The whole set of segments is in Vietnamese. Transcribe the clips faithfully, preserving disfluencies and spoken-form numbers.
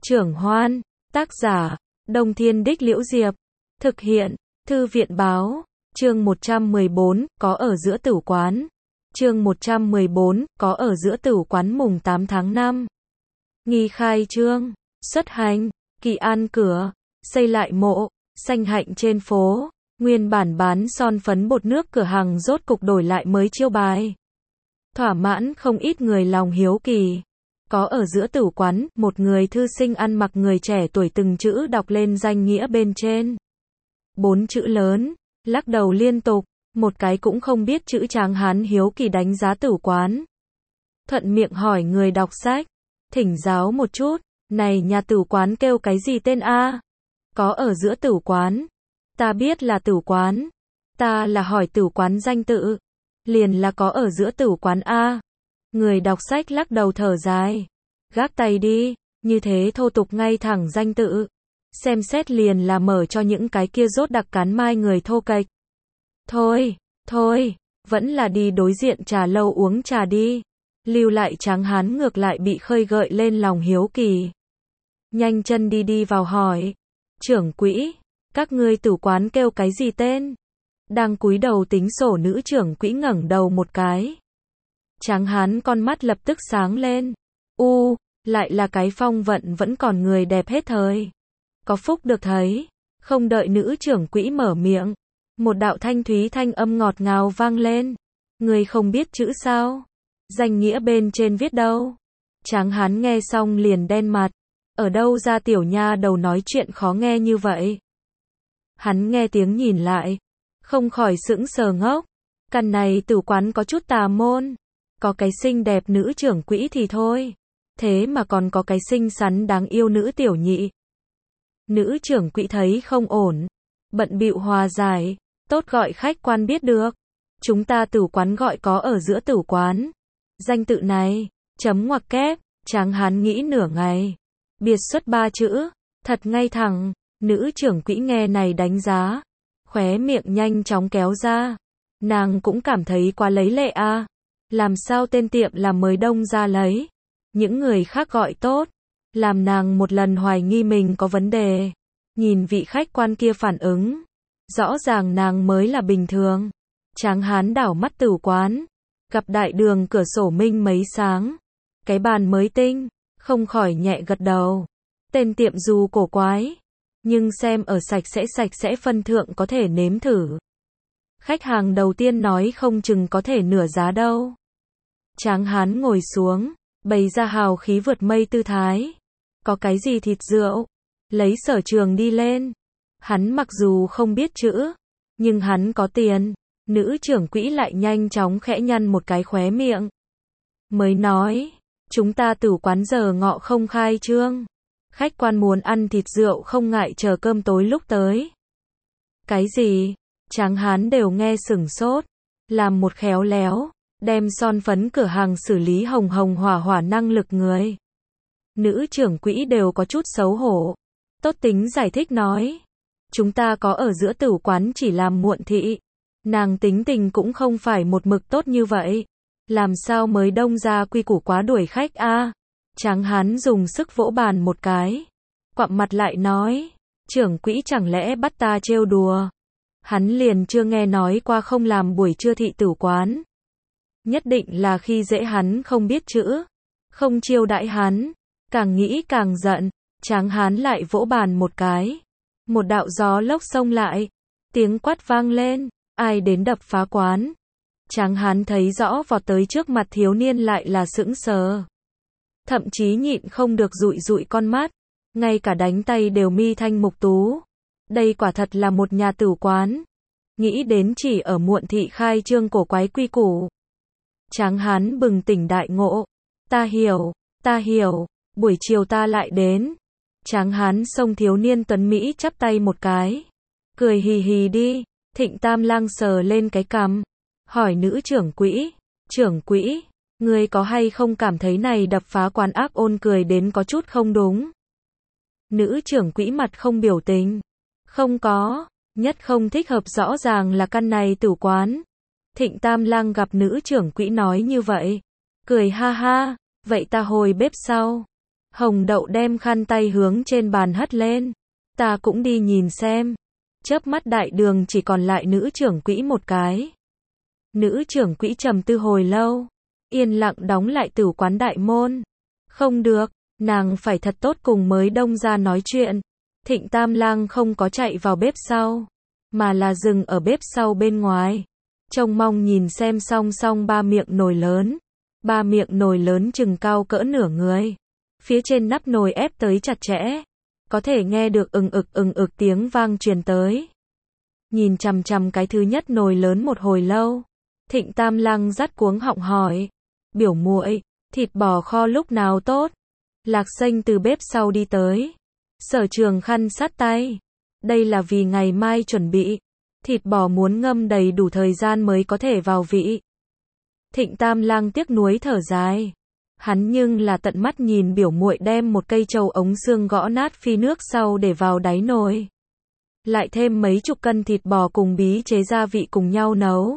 Trưởng Hoan, tác giả, Đông Thiên Đích Liễu Diệp, thực hiện, Thư viện Báo, chương một trăm mười bốn, có ở giữa tửu quán. Chương một trăm mười bốn, có ở giữa tửu quán mùng tám tháng năm. Nghi khai trương, xuất hành, kỳ an cửa, xây lại mộ, xanh hạnh trên phố, nguyên bản bán son phấn bột nước cửa hàng rốt cục đổi lại mới chiêu bài. Thỏa mãn không ít người lòng hiếu kỳ. Có ở giữa tửu quán, một người thư sinh ăn mặc người trẻ tuổi từng chữ đọc lên danh nghĩa bên trên. Bốn chữ lớn, lắc đầu liên tục, một cái cũng không biết chữ tráng hán hiếu kỳ đánh giá tửu quán. Thuận miệng hỏi người đọc sách, thỉnh giáo một chút, này nhà tửu quán kêu cái gì tên a? Có ở giữa tửu quán. Ta biết là tửu quán. Ta là hỏi tửu quán danh tự. Liền là có ở giữa tửu quán a. Người đọc sách lắc đầu thở dài. Gác tay đi, như thế thô tục ngay thẳng danh tự. Xem xét liền là mở cho những cái kia rốt đặc cán mai người thô kệch. Thôi, thôi, vẫn là đi đối diện trà lâu uống trà đi. Lưu lại tráng hán ngược lại bị khơi gợi lên lòng hiếu kỳ. Nhanh chân đi đi vào hỏi. Trưởng quỹ, các ngươi tửu quán kêu cái gì tên? Đang cúi đầu tính sổ nữ trưởng quỹ ngẩng đầu một cái. Tráng hán con mắt lập tức sáng lên. U, lại là cái phong vận vẫn còn người đẹp hết thời. Có phúc được thấy. Không đợi nữ trưởng quỹ mở miệng. Một đạo thanh thúy thanh âm ngọt ngào vang lên. Người không biết chữ sao? Danh nghĩa bên trên viết đâu? Tráng hán nghe xong liền đen mặt. Ở đâu ra tiểu nha đầu nói chuyện khó nghe như vậy? Hắn nghe tiếng nhìn lại. Không khỏi sững sờ ngốc. Căn này tửu quán có chút tà môn. Có cái xinh đẹp nữ trưởng quỹ thì thôi. Thế mà còn có cái xinh xắn đáng yêu nữ tiểu nhị. Nữ trưởng quỹ thấy không ổn. Bận bịu hòa giải. Tốt gọi khách quan biết được. Chúng ta tửu quán gọi có ở giữa tửu quán. Danh tự này, chấm ngoặc kép, tráng hán nghĩ nửa ngày. Biệt xuất ba chữ, thật ngay thẳng. Nữ trưởng quỹ nghe này đánh giá. Khóe miệng nhanh chóng kéo ra. Nàng cũng cảm thấy quá lấy lệ a. À. Làm sao tên tiệm là mới đông ra lấy. Những người khác gọi tốt. Làm nàng một lần hoài nghi mình có vấn đề. Nhìn vị khách quan kia phản ứng. Rõ ràng nàng mới là bình thường. Tráng hán đảo mắt tửu quán. Gặp đại đường cửa sổ minh mấy sáng. Cái bàn mới tinh. Không khỏi nhẹ gật đầu. Tên tiệm dù cổ quái. Nhưng xem ở sạch sẽ sạch sẽ phân thượng có thể nếm thử. Khách hàng đầu tiên nói không chừng có thể nửa giá đâu. Tráng hán ngồi xuống. Bày ra hào khí vượt mây tư thái. Có cái gì thịt rượu. Lấy sở trường đi lên. Hắn mặc dù không biết chữ. Nhưng hắn có tiền. Nữ trưởng quỹ lại nhanh chóng khẽ nhăn một cái khóe miệng. Mới nói. Chúng ta tửu quán giờ ngọ không khai trương. Khách quan muốn ăn thịt rượu không ngại chờ cơm tối lúc tới. Cái gì? Tráng hán đều nghe sửng sốt. Làm một khéo léo. Đem son phấn cửa hàng xử lý hồng hồng hỏa hỏa năng lực người. Nữ trưởng quỹ đều có chút xấu hổ. Tốt tính giải thích nói. Chúng ta có ở giữa tửu quán chỉ làm muộn thị. Nàng tính tình cũng không phải một mực tốt như vậy. Làm sao mới đông ra quy củ quá đuổi khách a? À? Tráng hán dùng sức vỗ bàn một cái. Quặm mặt lại nói. Trưởng quỹ chẳng lẽ bắt ta trêu đùa. Hắn liền chưa nghe nói qua không làm buổi trưa thị tửu quán. Nhất định là khi dễ hắn không biết chữ. Không chiêu đãi hắn. Càng nghĩ càng giận. Tráng hán lại vỗ bàn một cái. Một đạo gió lốc xông lại. Tiếng quát vang lên. Ai đến đập phá quán. Tráng hán thấy rõ vọt tới trước mặt thiếu niên lại là sững sờ. Thậm chí nhịn không được dụi dụi con mắt. Ngay cả đánh tay đều mi thanh mục tú. Đây quả thật là một nhà tửu quán. Nghĩ đến chỉ ở muộn thị khai trương cổ quái quy củ. Tráng hán bừng tỉnh đại ngộ. Ta hiểu, ta hiểu, buổi chiều ta lại đến. Tráng hán xông thiếu niên tuấn Mỹ chắp tay một cái. Cười hì hì đi. Thịnh Tam Lang sờ lên cái cằm. Hỏi nữ trưởng quỹ. Trưởng quỹ, ngươi có hay không cảm thấy này đập phá quán ác ôn cười đến có chút không đúng? Nữ trưởng quỹ mặt không biểu tình. Không có. Nhất không thích hợp rõ ràng là căn này tửu quán. Thịnh Tam Lang gặp nữ trưởng quỹ nói như vậy. Cười ha ha. Vậy ta hồi bếp sau. Hồng Đậu đem khăn tay hướng trên bàn hất lên. Ta cũng đi nhìn xem. Chớp mắt đại đường chỉ còn lại nữ trưởng quỹ một cái. Nữ trưởng quỹ trầm tư hồi lâu. Yên lặng đóng lại tửu quán đại môn. Không được, nàng phải thật tốt cùng mới đông ra nói chuyện. Thịnh Tam Lang không có chạy vào bếp sau, mà là dừng ở bếp sau bên ngoài. Trông mong nhìn xem song song ba miệng nồi lớn. Ba miệng nồi lớn chừng cao cỡ nửa người. Phía trên nắp nồi ép tới chặt chẽ. Có thể nghe được ừng ực ừng ực tiếng vang truyền tới. Nhìn chằm chằm cái thứ nhất nồi lớn một hồi lâu. Thịnh Tam Lang dắt cuống họng hỏi. Biểu muội, thịt bò kho lúc nào tốt? Lạc Xanh từ bếp sau đi tới. Sở Trường khăn sát tay. Đây là vì ngày mai chuẩn bị. Thịt bò muốn ngâm đầy đủ thời gian mới có thể vào vị. Thịnh Tam Lang tiếc nuối thở dài. Hắn nhưng là tận mắt nhìn biểu muội đem một cây trầu ống xương gõ nát phi nước sau để vào đáy nồi. Lại thêm mấy chục cân thịt bò cùng bí chế gia vị cùng nhau nấu.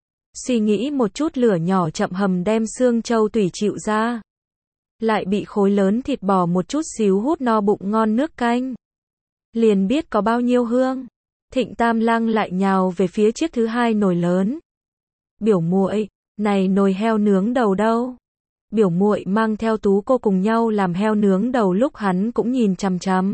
Suy nghĩ một chút lửa nhỏ chậm hầm đem xương trâu tủy chịu ra. Lại bị khối lớn thịt bò một chút xíu hút no bụng ngon nước canh. Liền biết có bao nhiêu hương. Thịnh Tam Lang lại nhào về phía chiếc thứ hai nồi lớn. Biểu muội, này nồi heo nướng đầu đâu? Biểu muội mang theo Tú cô cùng nhau làm heo nướng đầu lúc hắn cũng nhìn chằm chằm.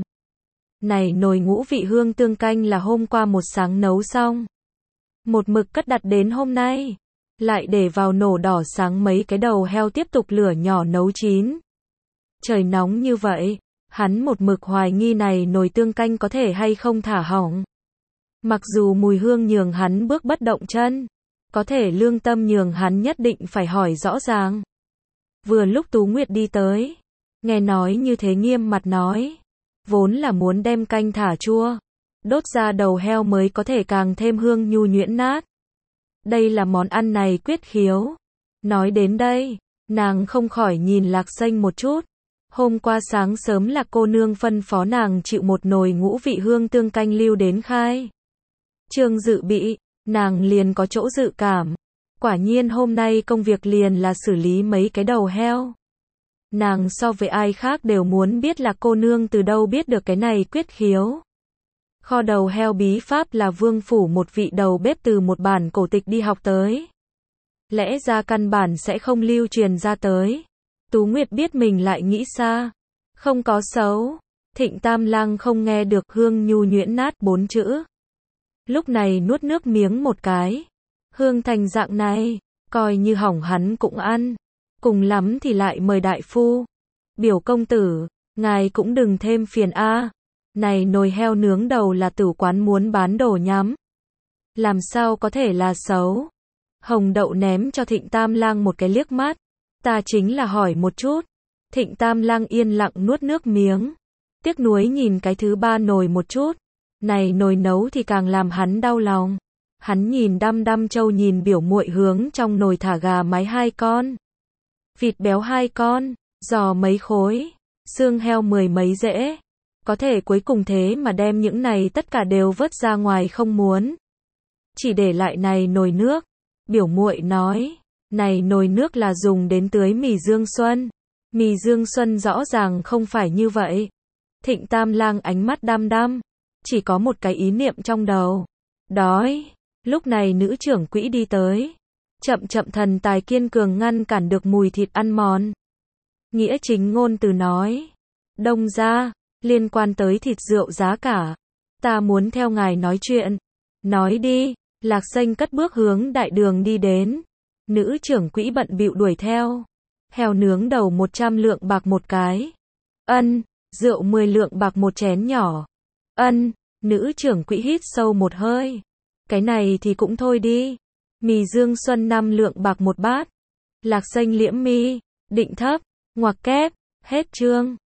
Này nồi ngũ vị hương tương canh là hôm qua một sáng nấu xong. Một mực cất đặt đến hôm nay. Lại để vào nổ đỏ sáng mấy cái đầu heo tiếp tục lửa nhỏ nấu chín. Trời nóng như vậy, hắn một mực hoài nghi này nồi tương canh có thể hay không thả hỏng. Mặc dù mùi hương nhường hắn bước bất động chân, có thể lương tâm nhường hắn nhất định phải hỏi rõ ràng. Vừa lúc Tú Nguyệt đi tới, nghe nói như thế nghiêm mặt nói, vốn là muốn đem canh thả chua, đốt ra đầu heo mới có thể càng thêm hương nhu nhuyễn nát. Đây là món ăn này quyết khiếu. Nói đến đây, nàng không khỏi nhìn Lạc Xanh một chút. Hôm qua sáng sớm là cô nương phân phó nàng chịu một nồi ngũ vị hương tương canh lưu đến khai trương dự bị, nàng liền có chỗ dự cảm. Quả nhiên hôm nay công việc liền là xử lý mấy cái đầu heo. Nàng so với ai khác đều muốn biết là cô nương từ đâu biết được cái này quyết khiếu. Kho đầu heo bí pháp là Vương phủ một vị đầu bếp từ một bản cổ tịch đi học tới. Lẽ ra căn bản sẽ không lưu truyền ra tới. Tú Nguyệt biết mình lại nghĩ xa. Không có xấu. Thịnh Tam Lang không nghe được hương nhu nhuyễn nát bốn chữ. Lúc này nuốt nước miếng một cái. Hương thành dạng này, coi như hỏng hắn cũng ăn. Cùng lắm thì lại mời đại phu. Biểu công tử, ngài cũng đừng thêm phiền a. Này nồi heo nướng đầu là tử quán muốn bán đồ nhắm. Làm sao có thể là xấu? Hồng Đậu ném cho Thịnh Tam Lang một cái liếc mắt. Ta chính là hỏi một chút. Thịnh Tam Lang yên lặng nuốt nước miếng. Tiếc nuối nhìn cái thứ ba nồi một chút. Này nồi nấu thì càng làm hắn đau lòng. Hắn nhìn đăm đăm trâu nhìn biểu muội hướng trong nồi thả gà mái hai con. Vịt béo hai con, giò mấy khối, xương heo mười mấy rễ. Có thể cuối cùng thế mà đem những này tất cả đều vớt ra ngoài không muốn. Chỉ để lại này nồi nước. Biểu muội nói, này nồi nước là dùng đến tưới mì Dương Xuân. Mì Dương Xuân rõ ràng không phải như vậy. Thịnh Tam Lang ánh mắt đăm đăm, chỉ có một cái ý niệm trong đầu. Đói. Lúc này nữ trưởng quỹ đi tới. Chậm chậm thần tài kiên cường ngăn cản được mùi thịt ăn mòn. Nghĩa chính ngôn từ nói. Đông ra, liên quan tới thịt rượu giá cả. Ta muốn theo ngài nói chuyện. Nói đi. Lạc Xanh cất bước hướng đại đường đi đến. Nữ trưởng quỹ bận bịu đuổi theo. Heo nướng đầu một trăm lượng bạc một cái. Ân. Rượu mười lượng bạc một chén nhỏ. Ân. Nữ trưởng quỹ hít sâu một hơi. Cái này thì cũng thôi đi. Mì Dương Xuân năm lượng bạc một bát. Lạc Xanh liễm mi, định thấp, ngoặc kép, hết chương.